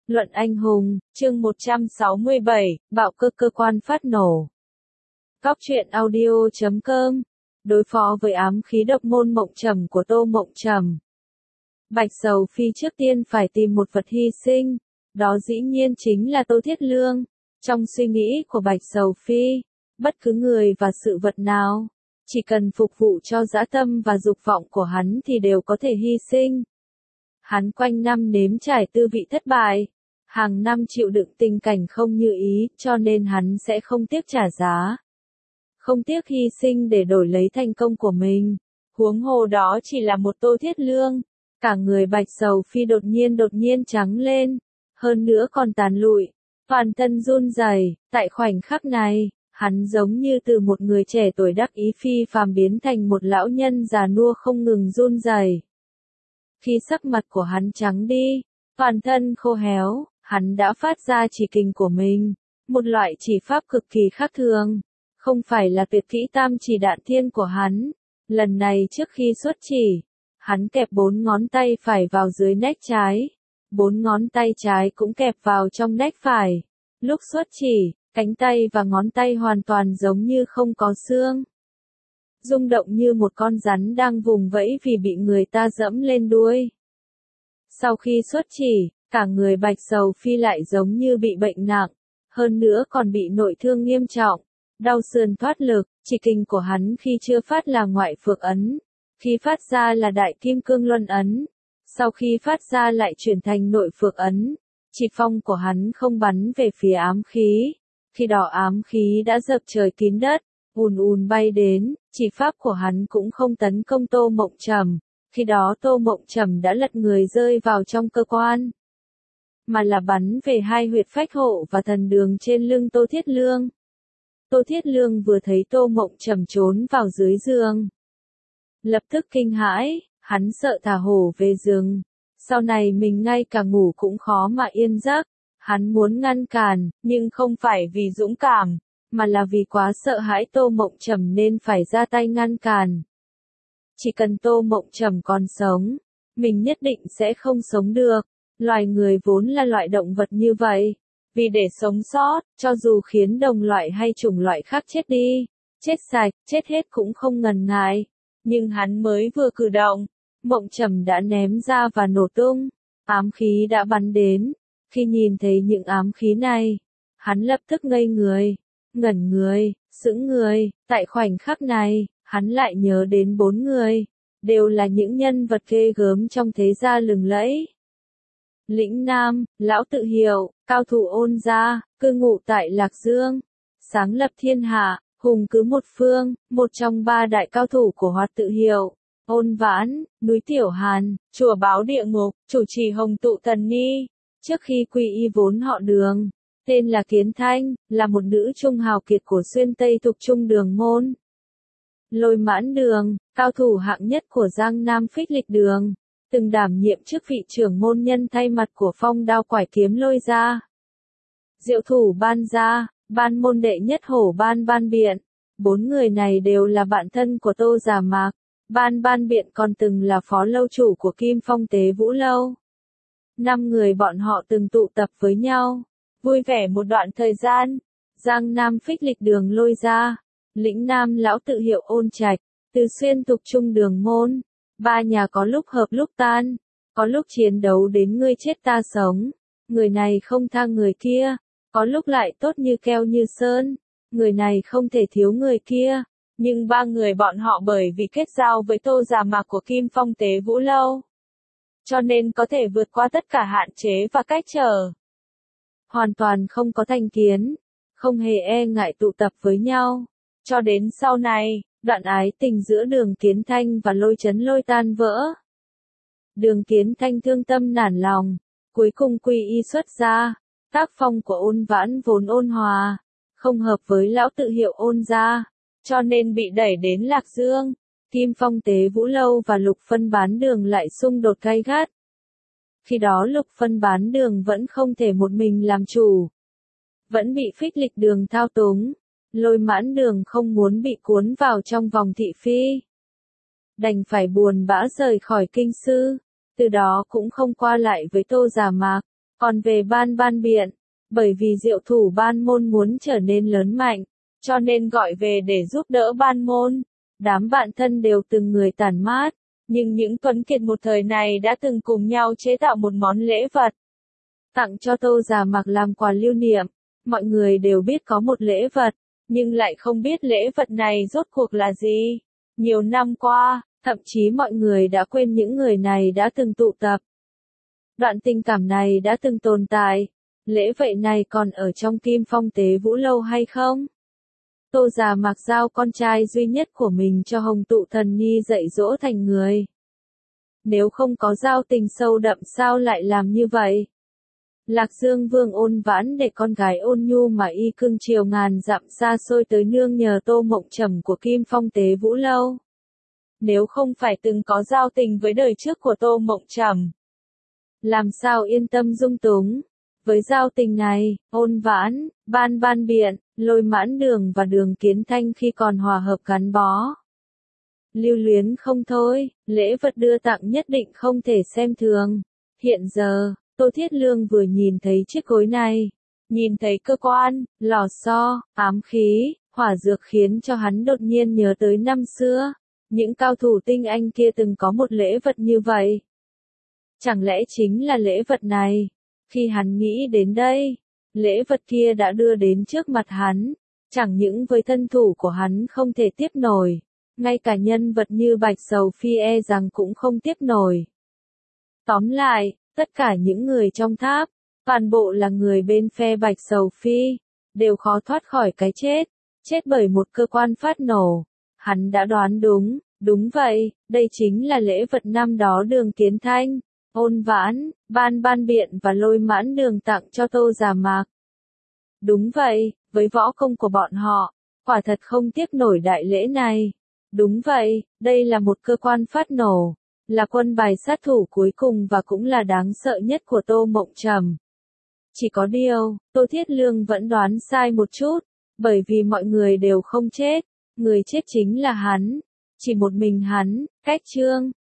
Luận anh hùng, chương 167, bạo cơ quan phát nổ. Góc truyện audio.com. Đối phó với ám khí độc môn Mộng Trầm của Tô Mộng Trầm. Bạch Sầu Phi trước tiên phải tìm một vật hy sinh, đó dĩ nhiên chính là Tô Thiết Lương. Trong suy nghĩ của Bạch Sầu Phi, bất cứ người và sự vật nào, chỉ cần phục vụ cho dã tâm và dục vọng của hắn thì đều có thể hy sinh. Hắn quanh năm nếm trải tư vị thất bại, hàng năm chịu đựng tình cảnh không như ý, cho nên hắn sẽ không tiếc trả giá, không tiếc hy sinh để đổi lấy thành công của mình. Huống hồ đó chỉ là một Tô Thiết Lương. Cả người Bạch Sầu Phi đột nhiên trắng lên, hơn nữa còn tàn lụi, toàn thân run rẩy. Tại khoảnh khắc này, hắn giống như từ một người trẻ tuổi đắc ý phi phàm biến thành một lão nhân già nua không ngừng run rẩy. Khi sắc mặt của hắn trắng đi, toàn thân khô héo, hắn đã phát ra chỉ kình của mình, một loại chỉ pháp cực kỳ khác thường, không phải là tuyệt kỹ tam chỉ đạn thiên của hắn. Lần này trước khi xuất chỉ, hắn kẹp 4 ngón tay phải vào dưới nách trái, 4 ngón tay trái cũng kẹp vào trong nách phải. Lúc xuất chỉ, cánh tay và ngón tay hoàn toàn giống như không có xương, rung động như một con rắn đang vùng vẫy vì bị người ta dẫm lên đuôi. Sau khi xuất chỉ, cả người Bạch Sầu Phi lại giống như bị bệnh nặng, hơn nữa còn bị nội thương nghiêm trọng, đau sườn thoát lực. Chỉ kình của hắn khi chưa phát là ngoại phược ấn, khi phát ra là đại kim cương luân ấn, sau khi phát ra lại chuyển thành nội phược ấn. Chỉ phong của hắn không bắn về phía ám khí, khi đó ám khí đã dập trời kín đất, ùn bay đến. Chỉ pháp của hắn cũng không tấn công Tô Mộng Trầm, khi đó Tô Mộng Trầm đã lật người rơi vào trong cơ quan, mà là bắn về hai huyệt phách hộ và thần đường trên lưng Tô Thiết Lương. Tô Thiết Lương vừa thấy Tô Mộng Trầm trốn vào dưới giường, lập tức kinh hãi, hắn sợ thả hổ về rừng, sau này mình ngay cả ngủ cũng khó mà yên giấc. Hắn muốn ngăn cản, nhưng không phải vì dũng cảm, mà là vì quá sợ hãi Tô Mộng Trầm nên phải ra tay ngăn cản. Chỉ cần Tô Mộng Trầm còn sống, mình nhất định sẽ không sống được. Loài người vốn là loại động vật như vậy, vì để sống sót, cho dù khiến đồng loại hay chủng loại khác chết đi, chết sạch, chết hết cũng không ngần ngại. Nhưng hắn mới vừa cử động, Mộng Trầm đã ném ra và nổ tung, ám khí đã bắn đến. Khi nhìn thấy những ám khí này, hắn lập tức ngây người, ngẩn người, sững người. Tại khoảnh khắc này, hắn lại nhớ đến 4 người, đều là những nhân vật ghê gớm trong thế gia lừng lẫy. Lĩnh Nam, Lão Tự Hiệu, cao thủ Ôn gia, cư ngụ tại Lạc Dương, sáng lập thiên hạ, hùng cứ một phương, một trong 3 đại cao thủ của Hoạt Tự Hiệu. Ôn Vãn, núi Tiểu Hàn, chùa Báo Địa Ngục, chủ trì Hồng Tụ Thần Ni. Trước khi quy y vốn họ Đường, tên là Kiến Thanh, là một nữ trung hào kiệt của xuyên Tây thuộc Trung Đường môn. Lôi Mãn Đường, cao thủ hạng nhất của Giang Nam Phích Lịch Đường, từng đảm nhiệm chức vị trưởng môn nhân thay mặt của Phong Đao Quải Kiếm Lôi gia. Diệu thủ Ban gia, ban môn đệ nhất hổ Ban Biện. 4 người này đều là bạn thân của Tô Già Mạc. Ban Biện còn từng là phó lâu chủ của Kim Phong Tế Vũ Lâu. 5 người bọn họ từng tụ tập với nhau, vui vẻ một đoạn thời gian. Giang Nam Phích Lịch Đường Lôi gia, Lĩnh Nam Lão Tự Hiệu Ôn Trạch, Từ Xuyên thuộc Trung Đường môn. 3 nhà có lúc hợp lúc tan, có lúc chiến đấu đến ngươi chết ta sống, người này không tha người kia, có lúc lại tốt như keo như sơn, người này không thể thiếu người kia. Nhưng 3 người bọn họ bởi vì kết giao với Tô Già Mạc của Kim Phong Tế Vũ Lâu, cho nên có thể vượt qua tất cả hạn chế và cách trở. Hoàn toàn không có thành kiến, không hề e ngại tụ tập với nhau. Cho đến sau này, đoạn ái tình giữa Đường Kiến Thanh và Lôi Chấn Lôi tan vỡ. Đường Kiến Thanh thương tâm nản lòng, cuối cùng quy y xuất gia. Tác phong của Ôn Vãn vốn ôn hòa, không hợp với Lão Tự Hiệu Ôn gia, cho nên bị đẩy đến Lạc Dương. Kim Phong Tế Vũ Lâu và Lục Phân Bán Đường lại xung đột gay gắt. Khi đó Lục Phân Bán Đường vẫn không thể một mình làm chủ, vẫn bị Phích Lịch Đường thao túng. Lôi Mãn Đường không muốn bị cuốn vào trong vòng thị phi, đành phải buồn bã rời khỏi kinh sư, từ đó cũng không qua lại với Tô Già Mạc. Còn về Ban Biện, bởi vì Diệu Thủ Ban Môn muốn trở nên lớn mạnh, cho nên gọi về để giúp đỡ Ban Môn. Đám bạn thân đều từng người tản mát, nhưng những tuấn kiệt một thời này đã từng cùng nhau chế tạo một món lễ vật, tặng cho Tô Già Mạc làm quà lưu niệm. Mọi người đều biết có một lễ vật, nhưng lại không biết lễ vật này rốt cuộc là gì. Nhiều năm qua, thậm chí mọi người đã quên những người này đã từng tụ tập. Đoạn tình cảm này đã từng tồn tại. Lễ vậy này còn ở trong Kim Phong Tế Vũ Lâu hay không? Tô Già Mạc giao con trai duy nhất của mình cho Hồng Tụ Thần Nhi dạy dỗ thành người. Nếu không có giao tình sâu đậm sao lại làm như vậy? Lạc Dương Vương Ôn Vãn để con gái ôn nhu mà y cưng chiều ngàn dặm xa xôi tới nương nhờ Tô Mộng Trầm của Kim Phong Tế Vũ Lâu. Nếu không phải từng có giao tình với đời trước của Tô Mộng Trầm, làm sao yên tâm dung túng? Với giao tình này, Ôn Vãn, Ban Biện, Lôi Mãn Đường và Đường Kiến Thanh khi còn hòa hợp gắn bó, lưu luyến không thôi, lễ vật đưa tặng nhất định không thể xem thường. Hiện giờ, Tô Thiết Lương vừa nhìn thấy chiếc gối này, nhìn thấy cơ quan, lò xo, ám khí, hỏa dược khiến cho hắn đột nhiên nhớ tới năm xưa, những cao thủ tinh anh kia từng có một lễ vật như vậy. Chẳng lẽ chính là lễ vật này? Khi hắn nghĩ đến đây, lễ vật kia đã đưa đến trước mặt hắn, chẳng những với thân thủ của hắn không thể tiếp nổi, ngay cả nhân vật như Bạch Sầu Phi e rằng cũng không tiếp nổi. Tóm lại, tất cả những người trong tháp, toàn bộ là người bên phe Bạch Sầu Phi, đều khó thoát khỏi cái chết, chết bởi một cơ quan phát nổ. Hắn đã đoán đúng, đúng vậy, đây chính là lễ vật năm đó Đường Kiến Thanh, Ôn Vãn, Ban Biện và Lôi Mãn Đường tặng cho Tô Già Mạc. Đúng vậy, với võ công của bọn họ, quả thật không tiếc nổi đại lễ này. Đúng vậy, đây là một cơ quan phát nổ, là quân bài sát thủ cuối cùng và cũng là đáng sợ nhất của Tô Mộng Trầm. Chỉ có điều, Tô Thiết Lương vẫn đoán sai một chút, bởi vì mọi người đều không chết, người chết chính là hắn, chỉ một mình hắn, cách Trương,